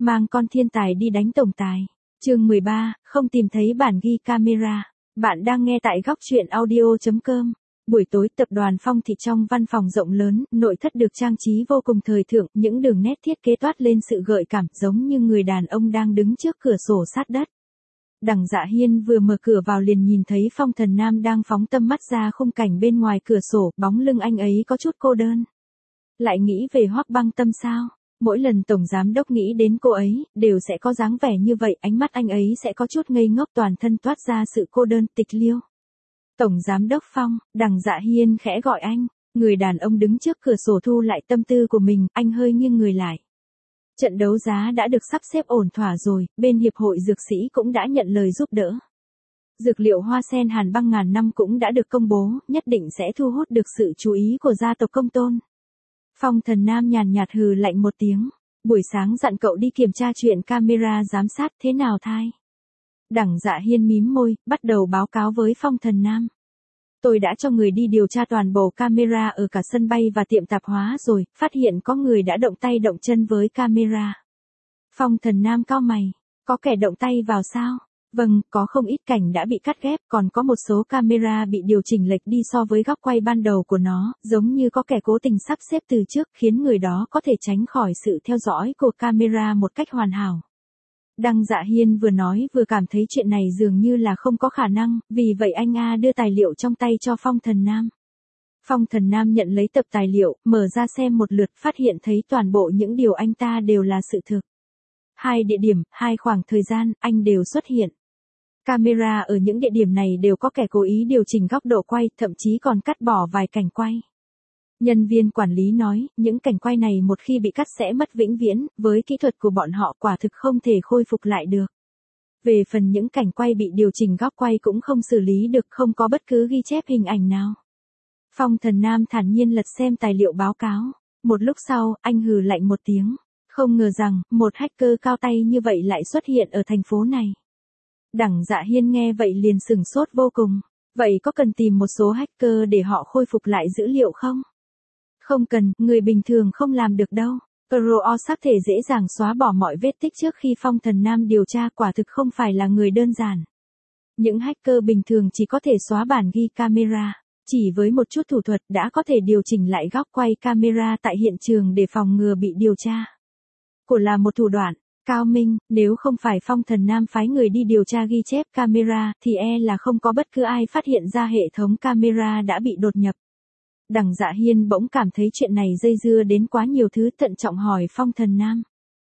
Mang con thiên tài đi đánh tổng tài. Chương 13, không tìm thấy bản ghi camera. Bạn đang nghe tại góc truyện audio.com. Buổi tối tập đoàn Phong Thị trong văn phòng rộng lớn, nội thất được trang trí vô cùng thời thượng, những đường nét thiết kế toát lên sự gợi cảm giống như người đàn ông đang đứng trước cửa sổ sát đất. Đằng Dạ Hiên vừa mở cửa vào liền nhìn thấy Phong Thần Nam đang phóng tâm mắt ra khung cảnh bên ngoài cửa sổ, bóng lưng anh ấy có chút cô đơn. Lại nghĩ về Hoắc Băng Tâm sao? Mỗi lần tổng giám đốc nghĩ đến cô ấy, đều sẽ có dáng vẻ như vậy, ánh mắt anh ấy sẽ có chút ngây ngốc, toàn thân toát ra sự cô đơn, tịch liêu. Tổng giám đốc Phong, Đằng Dạ Hiên khẽ gọi anh, người đàn ông đứng trước cửa sổ thu lại tâm tư của mình, anh hơi nghiêng người lại. Trận đấu giá đã được sắp xếp ổn thỏa rồi, bên Hiệp hội Dược sĩ cũng đã nhận lời giúp đỡ. Dược liệu hoa sen hàn băng ngàn năm cũng đã được công bố, nhất định sẽ thu hút được sự chú ý của gia tộc Công Tôn. Phong Thần Nam nhàn nhạt hừ lạnh một tiếng. Buổi sáng dặn cậu đi kiểm tra chuyện camera giám sát thế nào thai. Đằng Dạ Hiên mím môi, bắt đầu báo cáo với Phong Thần Nam. Tôi đã cho người đi điều tra toàn bộ camera ở cả sân bay và tiệm tạp hóa rồi, phát hiện có người đã động tay động chân với camera. Phong Thần Nam cau mày, có kẻ động tay vào sao? Vâng, có không ít cảnh đã bị cắt ghép, còn có một số camera bị điều chỉnh lệch đi so với góc quay ban đầu của nó, giống như có kẻ cố tình sắp xếp từ trước khiến người đó có thể tránh khỏi sự theo dõi của camera một cách hoàn hảo. Đằng Dạ Hiên vừa nói vừa cảm thấy chuyện này dường như là không có khả năng, vì vậy anh đưa tài liệu trong tay cho Phong Thần Nam. Phong Thần Nam nhận lấy tập tài liệu, mở ra xem một lượt, phát hiện thấy toàn bộ những điều anh ta đều là sự thực. 2 địa điểm, 2 khoảng thời gian, anh đều xuất hiện. Camera ở những địa điểm này đều có kẻ cố ý điều chỉnh góc độ quay, thậm chí còn cắt bỏ vài cảnh quay. Nhân viên quản lý nói, những cảnh quay này một khi bị cắt sẽ mất vĩnh viễn, với kỹ thuật của bọn họ quả thực không thể khôi phục lại được. Về phần những cảnh quay bị điều chỉnh góc quay cũng không xử lý được, không có bất cứ ghi chép hình ảnh nào. Phong Thần Nam thản nhiên lật xem tài liệu báo cáo. Một lúc sau, anh hừ lạnh một tiếng. Không ngờ rằng, một hacker cao tay như vậy lại xuất hiện ở thành phố này. Đằng Dạ Hiên nghe vậy liền sửng sốt vô cùng. Vậy có cần tìm một số hacker để họ khôi phục lại dữ liệu không? Không cần, người bình thường không làm được đâu. Pro xác thể dễ dàng xóa bỏ mọi vết tích trước khi Phong Thần Nam điều tra, quả thực không phải là người đơn giản. Những hacker bình thường chỉ có thể xóa bản ghi camera. Chỉ với một chút thủ thuật đã có thể điều chỉnh lại góc quay camera tại hiện trường để phòng ngừa bị điều tra. Của là một thủ đoạn cao minh, nếu không phải Phong Thần Nam phái người đi điều tra ghi chép camera, thì là không có bất cứ ai phát hiện ra hệ thống camera đã bị đột nhập. Đằng Dạ Hiên bỗng cảm thấy chuyện này dây dưa đến quá nhiều thứ, thận trọng hỏi Phong Thần Nam.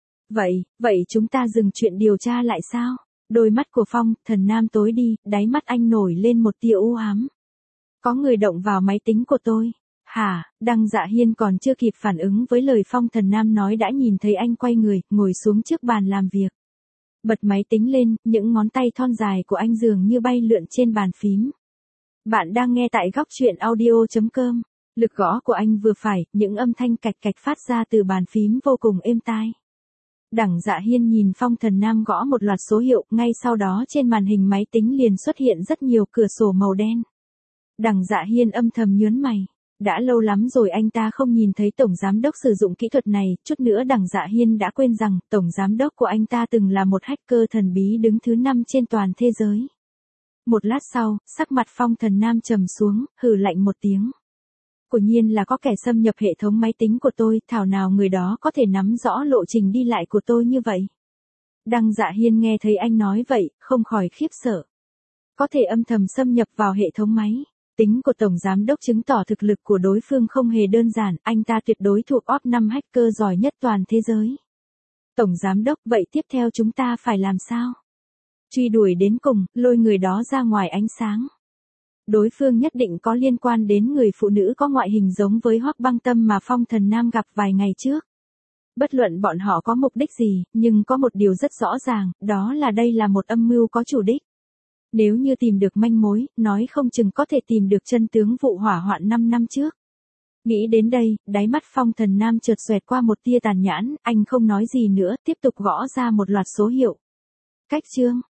Vậy chúng ta dừng chuyện điều tra lại sao? Đôi mắt của Phong Thần Nam tối đi, đáy mắt anh nổi lên một tia u ám. Có người động vào máy tính của tôi. Hả? Đằng Dạ Hiên còn chưa kịp phản ứng với lời Phong Thần Nam nói đã nhìn thấy anh quay người, ngồi xuống trước bàn làm việc. Bật máy tính lên, những ngón tay thon dài của anh dường như bay lượn trên bàn phím. Bạn đang nghe tại góc truyện audio.com. Lực gõ của anh vừa phải, những âm thanh cạch cạch phát ra từ bàn phím vô cùng êm tai. Đằng Dạ Hiên nhìn Phong Thần Nam gõ một loạt số hiệu, ngay sau đó trên màn hình máy tính liền xuất hiện rất nhiều cửa sổ màu đen. Đằng Dạ Hiên âm thầm nhướng mày. Đã lâu lắm rồi anh ta không nhìn thấy tổng giám đốc sử dụng kỹ thuật này, chút nữa Đằng Dạ Hiên đã quên rằng tổng giám đốc của anh ta từng là một hacker thần bí đứng thứ 5 trên toàn thế giới. Một lát sau, sắc mặt Phong Thần Nam trầm xuống, hừ lạnh một tiếng. Quả nhiên là có kẻ xâm nhập hệ thống máy tính của tôi, thảo nào người đó có thể nắm rõ lộ trình đi lại của tôi như vậy. Đằng Dạ Hiên nghe thấy anh nói vậy, không khỏi khiếp sợ. Có thể âm thầm xâm nhập vào hệ thống máy. Tính của tổng giám đốc chứng tỏ thực lực của đối phương không hề đơn giản, anh ta tuyệt đối thuộc top 5 hacker giỏi nhất toàn thế giới. Tổng giám đốc, vậy tiếp theo chúng ta phải làm sao? Truy đuổi đến cùng, lôi người đó ra ngoài ánh sáng. Đối phương nhất định có liên quan đến người phụ nữ có ngoại hình giống với Hoắc Băng Tâm mà Phong Thần Nam gặp vài ngày trước. Bất luận bọn họ có mục đích gì, nhưng có một điều rất rõ ràng, đó là đây là một âm mưu có chủ đích. Nếu như tìm được manh mối, nói không chừng có thể tìm được chân tướng vụ hỏa hoạn 5 năm trước. Nghĩ đến đây, đáy mắt Phong Thần Nam chợt xoẹt qua một tia tàn nhãn, anh không nói gì nữa, tiếp tục gõ ra một loạt số hiệu. Cách chương,